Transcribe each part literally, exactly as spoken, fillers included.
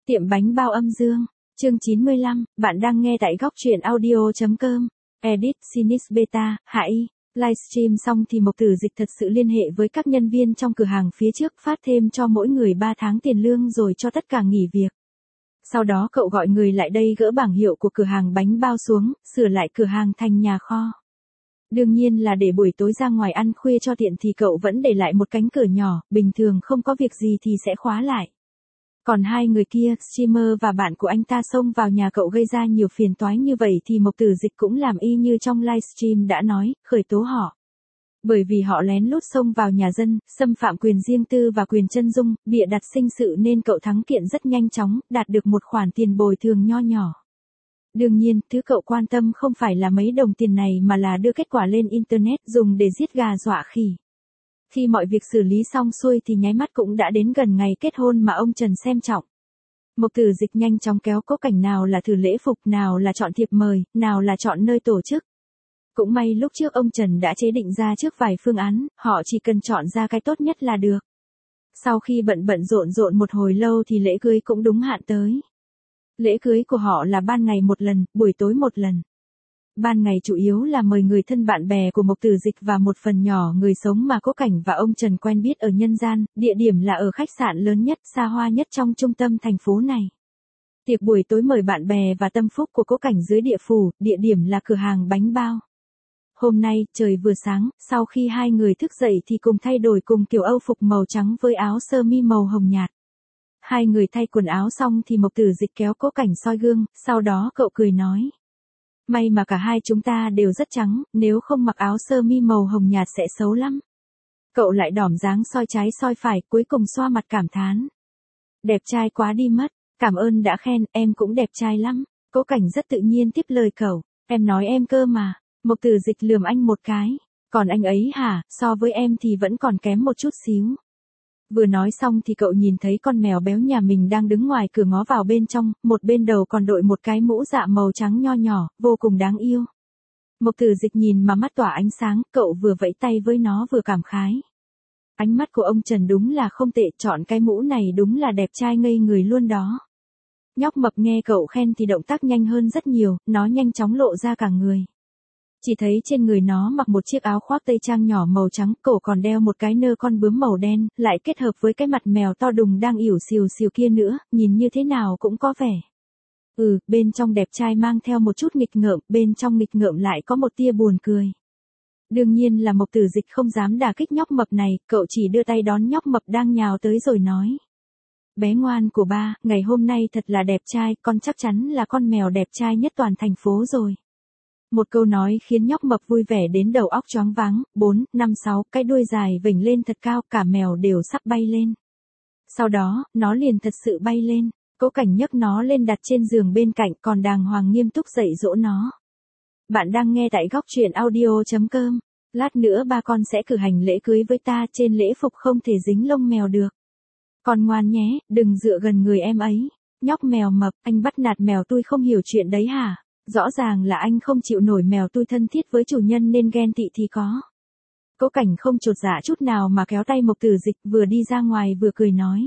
Tiệm bánh bao âm dương, chương chín mươi lăm, bạn đang nghe tại góc truyện audio.com, edit, Sinis Beta, hạ y. Livestream xong thì Mộc Tử Dịch thật sự liên hệ với các nhân viên trong cửa hàng phía trước phát thêm cho mỗi người ba tháng tiền lương rồi cho tất cả nghỉ việc. Sau đó cậu gọi người lại đây gỡ bảng hiệu của cửa hàng bánh bao xuống, sửa lại cửa hàng thành nhà kho. Đương nhiên là để buổi tối ra ngoài ăn khuya cho tiện thì cậu vẫn để lại một cánh cửa nhỏ, bình thường không có việc gì thì sẽ khóa lại. Còn hai người kia, streamer và bạn của anh ta xông vào nhà cậu gây ra nhiều phiền toái như vậy thì Mộc Tử Dịch cũng làm y như trong livestream đã nói, khởi tố họ. Bởi vì họ lén lút xông vào nhà dân, xâm phạm quyền riêng tư và quyền chân dung, bịa đặt sinh sự nên cậu thắng kiện rất nhanh chóng, đạt được một khoản tiền bồi thường nho nhỏ. Đương nhiên, thứ cậu quan tâm không phải là mấy đồng tiền này mà là đưa kết quả lên Internet dùng để giết gà dọa khỉ. Khi mọi việc xử lý xong xuôi thì nháy mắt cũng đã đến gần ngày kết hôn mà ông Trần xem trọng. Mộc Tử Dịch nhanh chóng kéo Cố Cảnh nào là thử lễ phục, nào là chọn thiệp mời, nào là chọn nơi tổ chức. Cũng may lúc trước ông Trần đã chế định ra trước vài phương án, họ chỉ cần chọn ra cái tốt nhất là được. Sau khi bận bận rộn rộn một hồi lâu thì lễ cưới cũng đúng hạn tới. Lễ cưới của họ là ban ngày một lần, buổi tối một lần. Ban ngày chủ yếu là mời người thân bạn bè của Mộc Tử Dịch và một phần nhỏ người sống mà Cố Cảnh và ông Trần quen biết ở nhân gian, địa điểm là ở khách sạn lớn nhất, xa hoa nhất trong trung tâm thành phố này. Tiệc buổi tối mời bạn bè và tâm phúc của Cố Cảnh dưới địa phủ, địa điểm là cửa hàng bánh bao. Hôm nay, trời vừa sáng, sau khi hai người thức dậy thì cùng thay đổi cùng kiểu âu phục màu trắng với áo sơ mi màu hồng nhạt. Hai người thay quần áo xong thì Mộc Tử Dịch kéo Cố Cảnh soi gương, sau đó cậu cười nói. May mà cả hai chúng ta đều rất trắng, nếu không mặc áo sơ mi màu hồng nhạt sẽ xấu lắm. Cậu lại đỏm dáng soi trái soi phải, cuối cùng xoa mặt cảm thán. Đẹp trai quá đi mất, cảm ơn đã khen, em cũng đẹp trai lắm. Cố Cảnh rất tự nhiên tiếp lời cậu, em nói em cơ mà. Mộc Tử Dịch lườm anh một cái, còn anh ấy hả, so với em thì vẫn còn kém một chút xíu. Vừa nói xong thì cậu nhìn thấy con mèo béo nhà mình đang đứng ngoài cửa ngó vào bên trong, một bên đầu còn đội một cái mũ dạ màu trắng nho nhỏ, vô cùng đáng yêu. Mộc Tử Dịch nhìn mà mắt tỏa ánh sáng, cậu vừa vẫy tay với nó vừa cảm khái. Ánh mắt của ông Trần đúng là không tệ, chọn cái mũ này đúng là đẹp trai ngây người luôn đó. Nhóc mập nghe cậu khen thì động tác nhanh hơn rất nhiều, nó nhanh chóng lộ ra cả người. Chỉ thấy trên người nó mặc một chiếc áo khoác tây trang nhỏ màu trắng, cổ còn đeo một cái nơ con bướm màu đen, lại kết hợp với cái mặt mèo to đùng đang ỉu xìu xìu kia nữa, nhìn như thế nào cũng có vẻ. Ừ, bên trong đẹp trai mang theo một chút nghịch ngợm, bên trong nghịch ngợm lại có một tia buồn cười. Đương nhiên là Mộc Tử Dịch không dám đả kích nhóc mập này, cậu chỉ đưa tay đón nhóc mập đang nhào tới rồi nói. Bé ngoan của ba, ngày hôm nay thật là đẹp trai, con chắc chắn là con mèo đẹp trai nhất toàn thành phố rồi. Một câu nói khiến nhóc mập vui vẻ đến đầu óc choáng váng, bốn, năm, sáu, cái đuôi dài vểnh lên thật cao, cả mèo đều sắp bay lên. Sau đó, nó liền thật sự bay lên, Cố Cảnh nhấc nó lên đặt trên giường bên cạnh còn đàng hoàng nghiêm túc dạy dỗ nó. Bạn đang nghe tại góc truyện audio.com, lát nữa ba con sẽ cử hành lễ cưới với ta, trên lễ phục không thể dính lông mèo được. Con ngoan nhé, đừng dựa gần người em ấy. Nhóc mèo mập, anh bắt nạt mèo tôi không hiểu chuyện đấy hả? Rõ ràng là anh không chịu nổi mèo tôi thân thiết với chủ nhân nên ghen tị thì có. Cố Cảnh không chột dạ chút nào mà kéo tay Mộc Tử Dịch vừa đi ra ngoài vừa cười nói.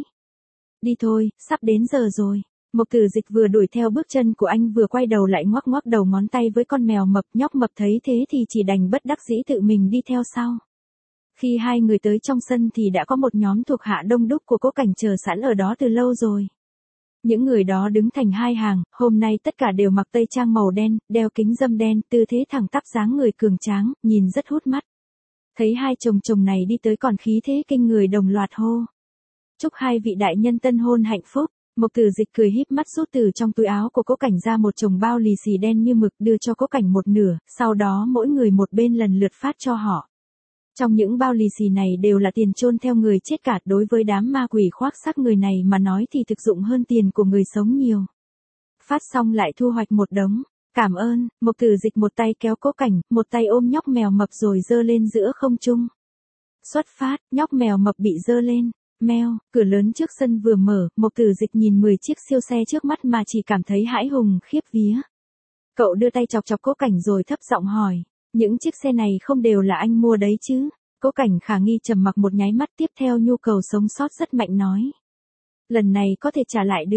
Đi thôi, sắp đến giờ rồi. Mộc Tử Dịch vừa đuổi theo bước chân của anh vừa quay đầu lại ngoắc ngoắc đầu ngón tay với con mèo mập, nhóc mập thấy thế thì chỉ đành bất đắc dĩ tự mình đi theo sau. Khi hai người tới trong sân thì đã có một nhóm thuộc hạ đông đúc của Cố Cảnh chờ sẵn ở đó từ lâu rồi. Những người đó đứng thành hai hàng, hôm nay tất cả đều mặc tây trang màu đen, đeo kính râm đen, tư thế thẳng tắp dáng người cường tráng, nhìn rất hút mắt. Thấy hai chồng chồng này đi tới còn khí thế kinh người đồng loạt hô. Chúc hai vị đại nhân tân hôn hạnh phúc. Mộc Tử Dịch cười híp mắt rút từ trong túi áo của Cố Cảnh ra một chồng bao lì xì đen như mực đưa cho Cố Cảnh một nửa, sau đó mỗi người một bên lần lượt phát cho họ. Trong những bao lì xì này đều là tiền chôn theo người chết cả, đối với đám ma quỷ khoác xác người này mà nói thì thực dụng hơn tiền của người sống nhiều. Phát xong lại thu hoạch một đống. Cảm ơn, Mộc Tử Dịch một tay kéo Cố Cảnh, một tay ôm nhóc mèo mập rồi giơ lên giữa không trung. Xuất phát, nhóc mèo mập bị giơ lên. Meo, cửa lớn trước sân vừa mở, Mộc Tử Dịch nhìn mười chiếc siêu xe trước mắt mà chỉ cảm thấy hãi hùng khiếp vía. Cậu đưa tay chọc chọc Cố Cảnh rồi thấp giọng hỏi. Những chiếc xe này không đều là anh mua đấy chứ? Cố Cảnh khả nghi trầm mặc một nháy mắt, tiếp theo nhu cầu sống sót rất mạnh nói. Lần này có thể trả lại được,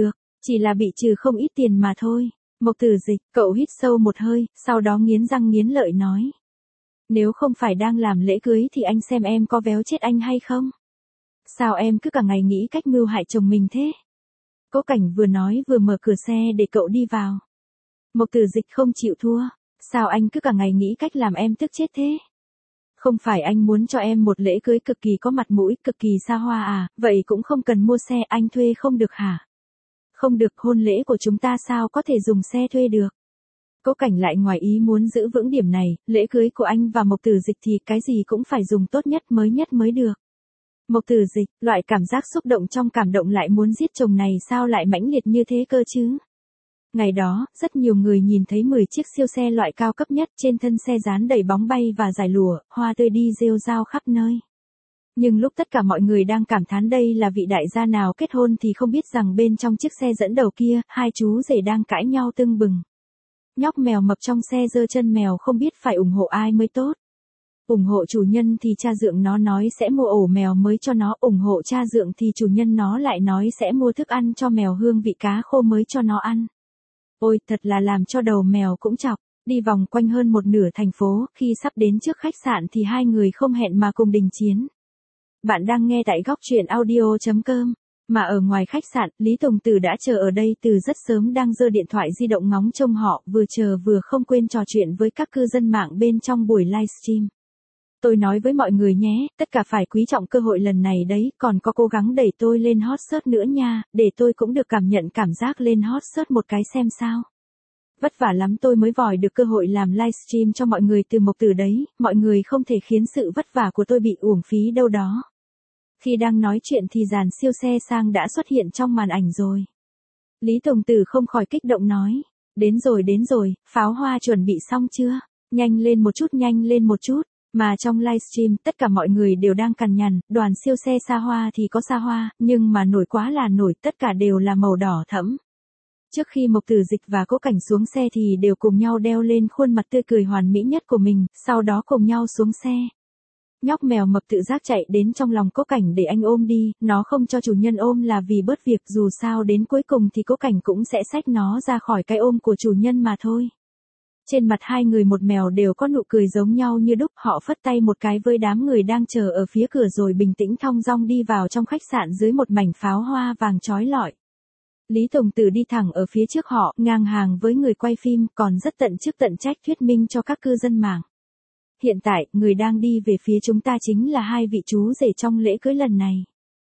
Chỉ là bị trừ không ít tiền mà thôi. Mộc Tử Dịch, cậu hít sâu một hơi, sau đó nghiến răng nghiến lợi nói. Nếu không phải đang làm lễ cưới thì anh xem em có véo chết anh hay không? Sao em cứ cả ngày nghĩ cách mưu hại chồng mình thế? Cố Cảnh vừa nói vừa mở cửa xe để cậu đi vào. Mộc Tử Dịch không chịu thua. Sao anh cứ cả ngày nghĩ cách làm em tức chết thế? Không phải anh muốn cho em một lễ cưới cực kỳ có mặt mũi, cực kỳ xa hoa à, vậy cũng không cần mua xe, anh thuê không được hả? Không được, hôn lễ của chúng ta sao có thể dùng xe thuê được? Cố Cảnh lại ngoài ý muốn giữ vững điểm này, lễ cưới của anh và Mộc Tử Dịch thì cái gì cũng phải dùng tốt nhất mới nhất mới được. Mộc Tử Dịch, loại cảm giác xúc động trong cảm động lại muốn giết chồng này sao lại mãnh liệt như thế cơ chứ? Ngày đó, rất nhiều người nhìn thấy mười chiếc siêu xe loại cao cấp nhất, trên thân xe dán đầy bóng bay và dải lụa, hoa tươi đi rêu rao khắp nơi. Nhưng lúc tất cả mọi người đang cảm thán đây là vị đại gia nào kết hôn thì không biết rằng bên trong chiếc xe dẫn đầu kia, hai chú rể đang cãi nhau tưng bừng. Nhóc mèo mập trong xe giơ chân mèo không biết phải ủng hộ ai mới tốt. Ủng hộ chủ nhân thì cha dượng nó nói sẽ mua ổ mèo mới cho nó, ủng hộ cha dượng thì chủ nhân nó lại nói sẽ mua thức ăn cho mèo hương vị cá khô mới cho nó ăn. Ôi, thật là làm cho đầu mèo cũng chọc. Đi vòng quanh hơn một nửa thành phố, khi sắp đến trước khách sạn thì hai người không hẹn mà cùng đình chiến. Bạn đang nghe tại góc truyện audio.com. Mà ở ngoài khách sạn, Lý Tùng Tử đã chờ ở đây từ rất sớm, đang giơ điện thoại di động ngóng trông họ, vừa chờ vừa không quên trò chuyện với các cư dân mạng bên trong buổi livestream. Tôi nói với mọi người nhé, tất cả phải quý trọng cơ hội lần này đấy, còn có cố gắng đẩy tôi lên hot search nữa nha, để tôi cũng được cảm nhận cảm giác lên hot search một cái xem sao. Vất vả lắm tôi mới vòi được cơ hội làm livestream cho mọi người từ Mộc Tử đấy, mọi người không thể khiến sự vất vả của tôi bị uổng phí đâu đó. Khi đang nói chuyện thì dàn siêu xe sang đã xuất hiện trong màn ảnh rồi. Lý Tùng Tử không khỏi kích động nói, đến rồi đến rồi, pháo hoa chuẩn bị xong chưa? Nhanh lên một chút, nhanh lên một chút. Mà trong livestream, tất cả mọi người đều đang cằn nhằn, đoàn siêu xe xa hoa thì có xa hoa, nhưng mà nổi quá là nổi, tất cả đều là màu đỏ thẫm. Trước khi Mộc Tử Dịch và Cố Cảnh xuống xe thì đều cùng nhau đeo lên khuôn mặt tươi cười hoàn mỹ nhất của mình, sau đó cùng nhau xuống xe. Nhóc mèo mập tự giác chạy đến trong lòng Cố Cảnh để anh ôm đi, nó không cho chủ nhân ôm là vì bớt việc, dù sao đến cuối cùng thì Cố Cảnh cũng sẽ xách nó ra khỏi cái ôm của chủ nhân mà thôi. Trên mặt hai người một mèo đều có nụ cười giống nhau như đúc, họ phất tay một cái với đám người đang chờ ở phía cửa rồi bình tĩnh thong dong đi vào trong khách sạn dưới một mảnh pháo hoa vàng chói lọi. Lý Tùng Tử đi thẳng ở phía trước họ, ngang hàng với người quay phim, còn rất tận chức tận trách thuyết minh cho các cư dân mạng. Hiện tại, người đang đi về phía chúng ta chính là hai vị chú rể trong lễ cưới lần này.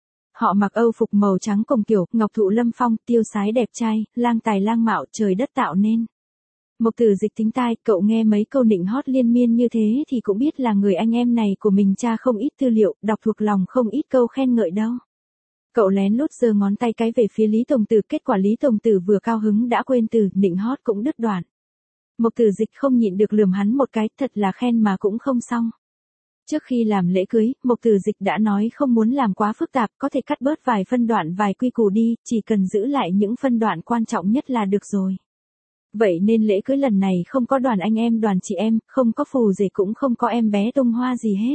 Họ mặc âu phục màu trắng cùng kiểu, ngọc thụ lâm phong, tiêu sái đẹp trai, lang tài lang mạo, trời đất tạo nên. Mộc Tử Dịch thính tai, cậu nghe mấy câu nịnh hót liên miên như thế thì cũng biết là người anh em này của mình tra không ít tư liệu, đọc thuộc lòng không ít câu khen ngợi đâu. Cậu lén lút giơ ngón tay cái về phía Lý Tùng Tử, kết quả Lý Tùng Tử vừa cao hứng đã quên từ, nịnh hót cũng đứt đoạn. Mộc Tử Dịch không nhịn được lườm hắn một cái, thật là khen mà cũng không xong. Trước khi làm lễ cưới, Mộc Tử Dịch đã nói không muốn làm quá phức tạp, có thể cắt bớt vài phân đoạn vài quy củ đi, chỉ cần giữ lại những phân đoạn quan trọng nhất là được rồi. Vậy nên lễ cưới lần này không có đoàn anh em đoàn chị em, không có phù rể cũng không có em bé tung hoa gì hết.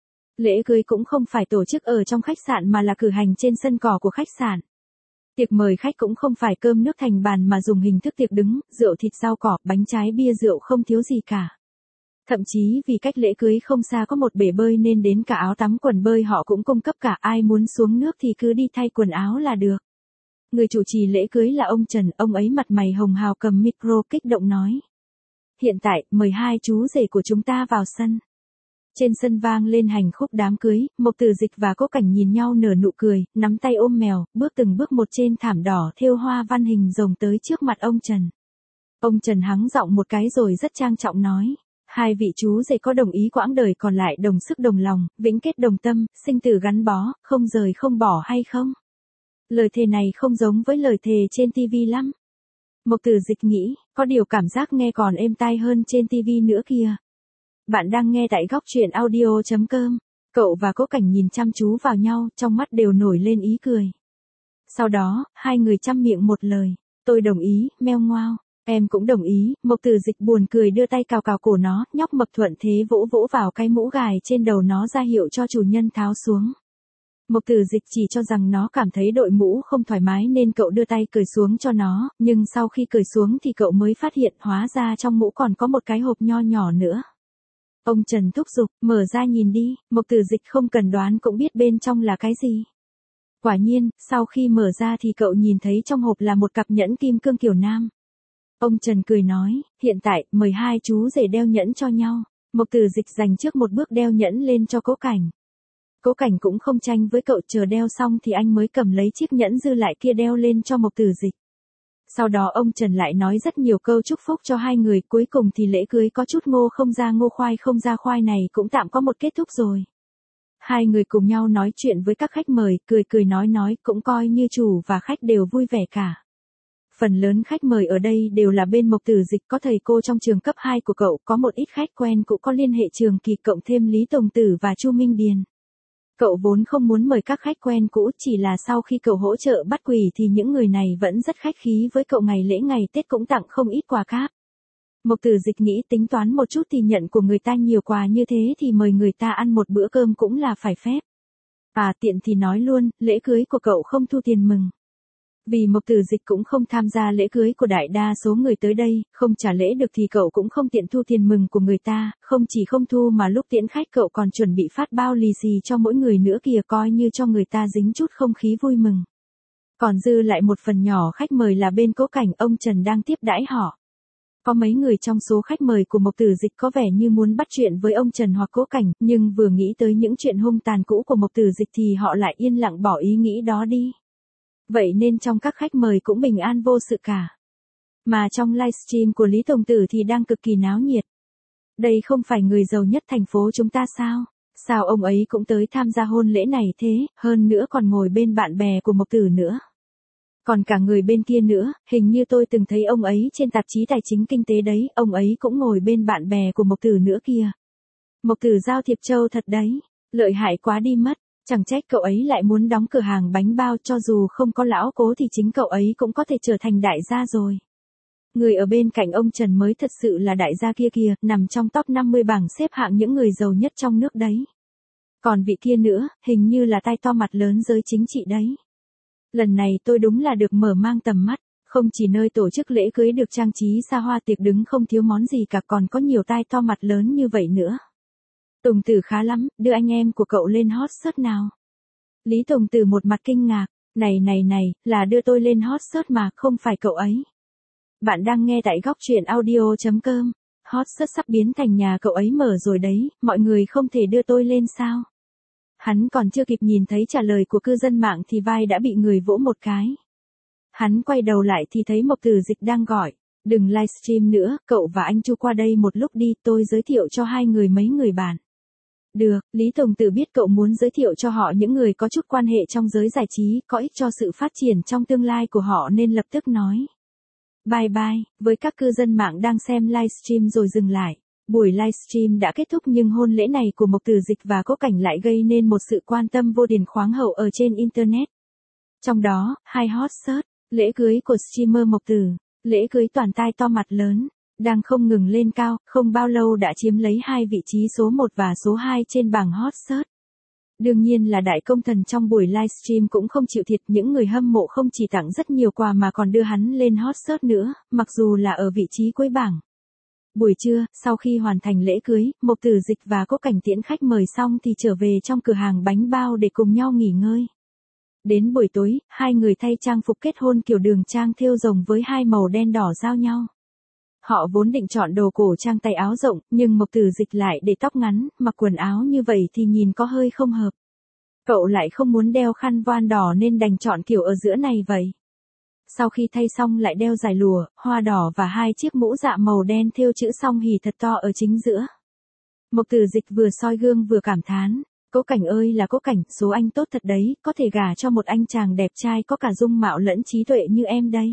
Lễ cưới cũng không phải tổ chức ở trong khách sạn mà là cử hành trên sân cỏ của khách sạn. Tiệc mời khách cũng không phải cơm nước thành bàn mà dùng hình thức tiệc đứng, rượu thịt rau cỏ, bánh trái bia rượu không thiếu gì cả. Thậm chí vì cách lễ cưới không xa có một bể bơi nên đến cả áo tắm quần bơi họ cũng cung cấp cả, ai muốn xuống nước thì cứ đi thay quần áo là được. Người chủ trì lễ cưới là ông Trần, ông ấy mặt mày hồng hào cầm micro kích động nói. Hiện tại, mời hai chú rể của chúng ta vào sân. Trên sân vang lên hành khúc đám cưới, Mộc Tử Dịch và Cố Cảnh nhìn nhau nở nụ cười, nắm tay ôm mèo, bước từng bước một trên thảm đỏ thêu hoa văn hình rồng tới trước mặt ông Trần. Ông Trần hắng giọng một cái rồi rất trang trọng nói. Hai vị chú rể có đồng ý quãng đời còn lại đồng sức đồng lòng, vĩnh kết đồng tâm, sinh tử gắn bó, không rời không bỏ hay không? Lời thề này không giống với lời thề trên ti vi lắm. Mộc Tử Dịch nghĩ, có điều cảm giác nghe còn êm tai hơn trên ti vi nữa kìa. Bạn đang nghe tại góc truyện audio.com. Cậu và Cố Cảnh nhìn chăm chú vào nhau, trong mắt đều nổi lên ý cười. Sau đó, hai người chăm miệng một lời. Tôi đồng ý, meo ngoao. Em cũng đồng ý. Mộc Tử Dịch buồn cười đưa tay cào cào cổ nó, nhóc mập thuận thế vỗ vỗ vào cái mũ gài trên đầu nó ra hiệu cho chủ nhân tháo xuống. Mộc Tử Dịch chỉ cho rằng nó cảm thấy đội mũ không thoải mái nên cậu đưa tay cởi xuống cho nó, nhưng sau khi cởi xuống thì cậu mới phát hiện hóa ra trong mũ còn có một cái hộp nho nhỏ nữa. Ông Trần thúc giục, mở ra nhìn đi, Mộc Tử Dịch không cần đoán cũng biết bên trong là cái gì. Quả nhiên, sau khi mở ra thì cậu nhìn thấy trong hộp là một cặp nhẫn kim cương kiểu nam. Ông Trần cười nói, hiện tại, mời hai chú rể đeo nhẫn cho nhau. Mộc Tử Dịch dành trước một bước đeo nhẫn lên cho Cố Cảnh. Cố Cảnh cũng không tranh với cậu, chờ đeo xong thì anh mới cầm lấy chiếc nhẫn dư lại kia đeo lên cho Mộc Tử Dịch. Sau đó ông Trần lại nói rất nhiều câu chúc phúc cho hai người, cuối cùng thì lễ cưới có chút ngô không ra ngô khoai không ra khoai này cũng tạm có một kết thúc rồi. Hai người cùng nhau nói chuyện với các khách mời, cười cười nói nói, cũng coi như chủ và khách đều vui vẻ cả. Phần lớn khách mời ở đây đều là bên Mộc Tử Dịch, có thầy cô trong trường cấp hai của cậu, có một ít khách quen cũng có liên hệ trường kỳ, cộng thêm Lý Tùng Tử và Chu Minh Điền. Cậu vốn không muốn mời các khách quen cũ, chỉ là sau khi cậu hỗ trợ bắt quỷ thì những người này vẫn rất khách khí với cậu, ngày lễ ngày Tết cũng tặng không ít quà cáp. Mộc Tử Dịch nghĩ tính toán một chút thì nhận của người ta nhiều quà như thế thì mời người ta ăn một bữa cơm cũng là phải phép. À tiện thì nói luôn, lễ cưới của cậu không thu tiền mừng. Vì Mộc Tử Dịch cũng không tham gia lễ cưới của đại đa số người tới đây, không trả lễ được thì cậu cũng không tiện thu tiền mừng của người ta, không chỉ không thu mà lúc tiễn khách cậu còn chuẩn bị phát bao lì xì cho mỗi người nữa kìa, coi như cho người ta dính chút không khí vui mừng. Còn dư lại một phần nhỏ khách mời là bên Cố Cảnh, ông Trần đang tiếp đãi họ. Có mấy người trong số khách mời của Mộc Tử Dịch có vẻ như muốn bắt chuyện với ông Trần hoặc Cố Cảnh, nhưng vừa nghĩ tới những chuyện hung tàn cũ của Mộc Tử Dịch thì họ lại yên lặng bỏ ý nghĩ đó đi. Vậy nên trong các khách mời cũng bình an vô sự cả. Mà trong livestream của Lý Tùng Tử thì đang cực kỳ náo nhiệt. Đây không phải người giàu nhất thành phố chúng ta sao? Sao ông ấy cũng tới tham gia hôn lễ này thế, hơn nữa còn ngồi bên bạn bè của Mộc Tử nữa. Còn cả người bên kia nữa, hình như tôi từng thấy ông ấy trên tạp chí Tài chính Kinh tế đấy, ông ấy cũng ngồi bên bạn bè của Mộc Tử nữa kìa. Mộc Tử giao thiệp châu thật đấy, lợi hại quá đi mất. Chẳng trách cậu ấy lại muốn đóng cửa hàng bánh bao, cho dù không có lão Cố thì chính cậu ấy cũng có thể trở thành đại gia rồi. Người ở bên cạnh ông Trần mới thật sự là đại gia kia kìa, nằm trong top năm mươi bảng xếp hạng những người giàu nhất trong nước đấy. Còn vị kia nữa, hình như là tai to mặt lớn giới chính trị đấy. Lần này tôi đúng là được mở mang tầm mắt, không chỉ nơi tổ chức lễ cưới được trang trí xa hoa tiệc đứng không thiếu món gì cả, còn có nhiều tai to mặt lớn như vậy nữa. Tùng Tử khá lắm, đưa anh em của cậu lên hot search nào. Lý Tùng Tử một mặt kinh ngạc, này này này, là đưa tôi lên hot search mà, không phải cậu ấy. Bạn đang nghe tại góc truyện audio chấm com, hot search sắp biến thành nhà cậu ấy mở rồi đấy, mọi người không thể đưa tôi lên sao. Hắn còn chưa kịp nhìn thấy trả lời của cư dân mạng thì vai đã bị người vỗ một cái. Hắn quay đầu lại thì thấy Mộc Tử Dịch đang gọi, đừng livestream nữa, cậu và anh Chu qua đây một lúc đi, tôi giới thiệu cho hai người mấy người bạn. Được, Lý Tùng Tử biết cậu muốn giới thiệu cho họ những người có chút quan hệ trong giới giải trí, có ích cho sự phát triển trong tương lai của họ nên lập tức nói. Bye bye, với các cư dân mạng đang xem livestream rồi dừng lại. Buổi livestream đã kết thúc nhưng hôn lễ này của Mộc Tử Dịch và Cố Cảnh lại gây nên một sự quan tâm vô điển khoáng hậu ở trên Internet. Trong đó, hai hot search, lễ cưới của streamer Mộc Tử, lễ cưới toàn tai to mặt lớn, đang không ngừng lên cao, không bao lâu đã chiếm lấy hai vị trí số một và số hai trên bảng hot search. Đương nhiên là đại công thần trong buổi livestream cũng không chịu thiệt, những người hâm mộ không chỉ tặng rất nhiều quà mà còn đưa hắn lên hot search nữa, mặc dù là ở vị trí cuối bảng. Buổi trưa, sau khi hoàn thành lễ cưới, Mộc Tử Dịch và Cố Cảnh tiễn khách mời xong thì trở về trong cửa hàng bánh bao để cùng nhau nghỉ ngơi. Đến buổi tối, hai người thay trang phục kết hôn kiểu đường trang thêu rồng với hai màu đen đỏ giao nhau. Họ vốn định chọn đồ cổ trang tay áo rộng, nhưng Mộc Tử Dịch lại để tóc ngắn, mặc quần áo như vậy thì nhìn có hơi không hợp. Cậu lại không muốn đeo khăn voan đỏ nên đành chọn kiểu ở giữa này vậy. Sau khi thay xong lại đeo dài lụa, hoa đỏ và hai chiếc mũ dạ màu đen thêu chữ song hỉ thật to ở chính giữa. Mộc Tử Dịch vừa soi gương vừa cảm thán, Cố Cảnh ơi là Cố Cảnh, số anh tốt thật đấy, có thể gả cho một anh chàng đẹp trai có cả dung mạo lẫn trí tuệ như em đây.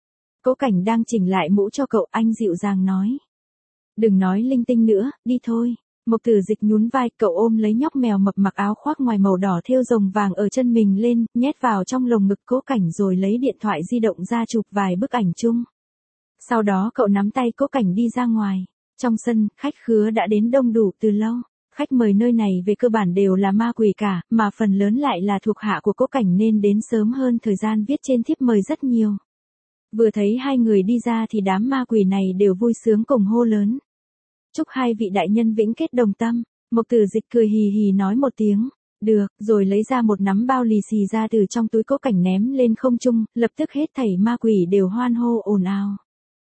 Cố Cảnh đang chỉnh lại mũ cho cậu, anh dịu dàng nói. Đừng nói linh tinh nữa, đi thôi. Mộc Tử Dịch nhún vai, cậu ôm lấy nhóc mèo mập mặc áo khoác ngoài màu đỏ thêu rồng vàng ở chân mình lên, nhét vào trong lồng ngực Cố Cảnh rồi lấy điện thoại di động ra chụp vài bức ảnh chung. Sau đó cậu nắm tay Cố Cảnh đi ra ngoài. Trong sân, khách khứa đã đến đông đủ từ lâu. Khách mời nơi này về cơ bản đều là ma quỷ cả, mà phần lớn lại là thuộc hạ của Cố Cảnh nên đến sớm hơn thời gian viết trên thiếp mời rất nhiều. Vừa thấy hai người đi ra thì đám ma quỷ này đều vui sướng cùng hô lớn. Chúc hai vị đại nhân vĩnh kết đồng tâm. Mộc Tử Dịch cười hì hì nói một tiếng, được, rồi lấy ra một nắm bao lì xì ra từ trong túi Cố Cảnh ném lên không trung, lập tức hết thảy ma quỷ đều hoan hô ồn ào.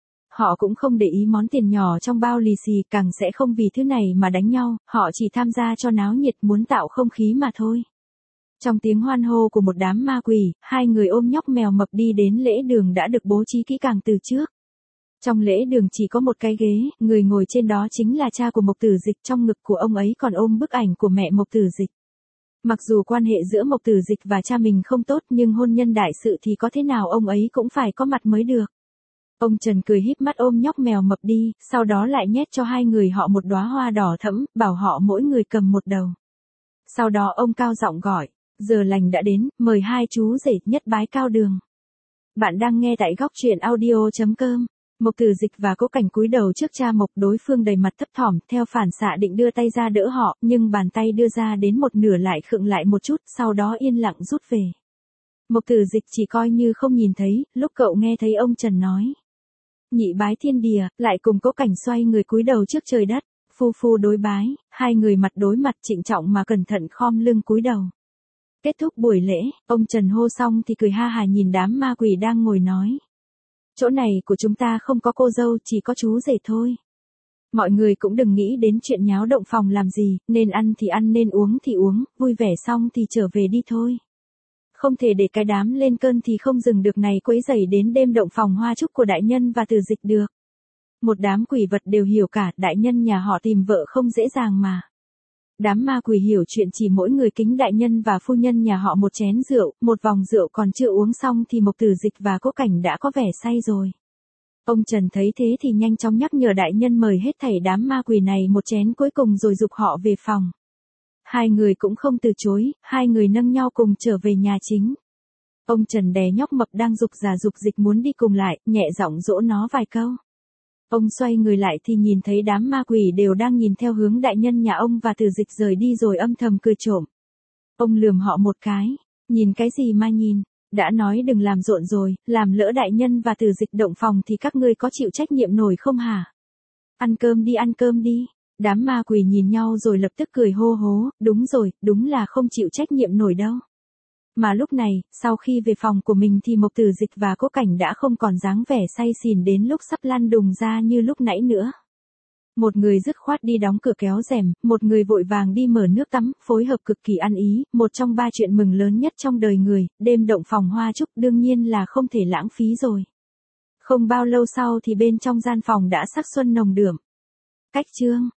Họ cũng không để ý món tiền nhỏ trong bao lì xì, càng sẽ không vì thứ này mà đánh nhau, họ chỉ tham gia cho náo nhiệt, muốn tạo không khí mà thôi. Trong tiếng hoan hô của một đám ma quỷ, hai người ôm nhóc mèo mập đi đến lễ đường đã được bố trí kỹ càng từ trước. Trong lễ đường chỉ có một cái ghế, người ngồi trên đó chính là cha của Mộc Tử Dịch, trong ngực của ông ấy còn ôm bức ảnh của mẹ Mộc Tử Dịch. Mặc dù quan hệ giữa Mộc Tử Dịch và cha mình không tốt nhưng hôn nhân đại sự thì có thế nào ông ấy cũng phải có mặt mới được. Ông Trần cười híp mắt ôm nhóc mèo mập đi, sau đó lại nhét cho hai người họ một đóa hoa đỏ thẫm, bảo họ mỗi người cầm một đầu. Sau đó ông cao giọng gọi, giờ lành đã đến, mời hai chú rể nhất bái cao đường. Bạn đang nghe tại góc truyện audio chấm com. Mộc Tử Dịch và Cố Cảnh cúi đầu trước cha Mộc, đối phương đầy mặt thấp thỏm, theo phản xạ định đưa tay ra đỡ họ, nhưng bàn tay đưa ra đến một nửa lại khựng lại một chút, sau đó yên lặng rút về. Mộc Tử Dịch chỉ coi như không nhìn thấy, lúc cậu nghe thấy ông Trần nói. Nhị bái thiên địa, lại cùng Cố Cảnh xoay người cúi đầu trước trời đất, phu phu đối bái, hai người mặt đối mặt trịnh trọng mà cẩn thận khom lưng cúi đầu. Kết thúc buổi lễ, ông Trần hô xong thì cười ha hà nhìn đám ma quỷ đang ngồi nói. Chỗ này của chúng ta không có cô dâu, chỉ có chú rể thôi. Mọi người cũng đừng nghĩ đến chuyện nháo động phòng làm gì, nên ăn thì ăn nên uống thì uống, vui vẻ xong thì trở về đi thôi. Không thể để cái đám lên cơn thì không dừng được này quấy rầy đến đêm động phòng hoa chúc của đại nhân và Tử Dịch được. Một đám quỷ vật đều hiểu cả, đại nhân nhà họ tìm vợ không dễ dàng mà. Đám ma quỷ hiểu chuyện, chỉ mỗi người kính đại nhân và phu nhân nhà họ một chén rượu, một vòng rượu còn chưa uống xong thì Mộc Tử Dịch và Cố Cảnh đã có vẻ say rồi. Ông Trần thấy thế thì nhanh chóng nhắc nhở đại nhân mời hết thảy đám ma quỷ này một chén cuối cùng rồi giục họ về phòng. Hai người cũng không từ chối, hai người nâng nhau cùng trở về nhà chính. Ông Trần đè nhóc mập đang giục già giục dịch muốn đi cùng lại, nhẹ giọng dỗ nó vài câu. Ông xoay người lại thì nhìn thấy đám ma quỷ đều đang nhìn theo hướng đại nhân nhà ông và Tử Dịch rời đi rồi âm thầm cười trộm. Ông lườm họ một cái, nhìn cái gì mà nhìn, đã nói đừng làm rộn rồi, làm lỡ đại nhân và Tử Dịch động phòng thì các ngươi có chịu trách nhiệm nổi không hả? Ăn cơm đi, ăn cơm đi. Đám ma quỷ nhìn nhau rồi lập tức cười hô hố, đúng rồi, đúng là không chịu trách nhiệm nổi đâu. Mà lúc này, sau khi về phòng của mình thì Mộc Tử Dịch và Cố Cảnh đã không còn dáng vẻ say xỉn đến lúc sắp lăn đùng ra như lúc nãy nữa. Một người dứt khoát đi đóng cửa kéo rèm, một người vội vàng đi mở nước tắm, phối hợp cực kỳ ăn ý, một trong ba chuyện mừng lớn nhất trong đời người, đêm động phòng hoa chúc đương nhiên là không thể lãng phí rồi. Không bao lâu sau thì bên trong gian phòng đã sắc xuân nồng đượm. Cách chương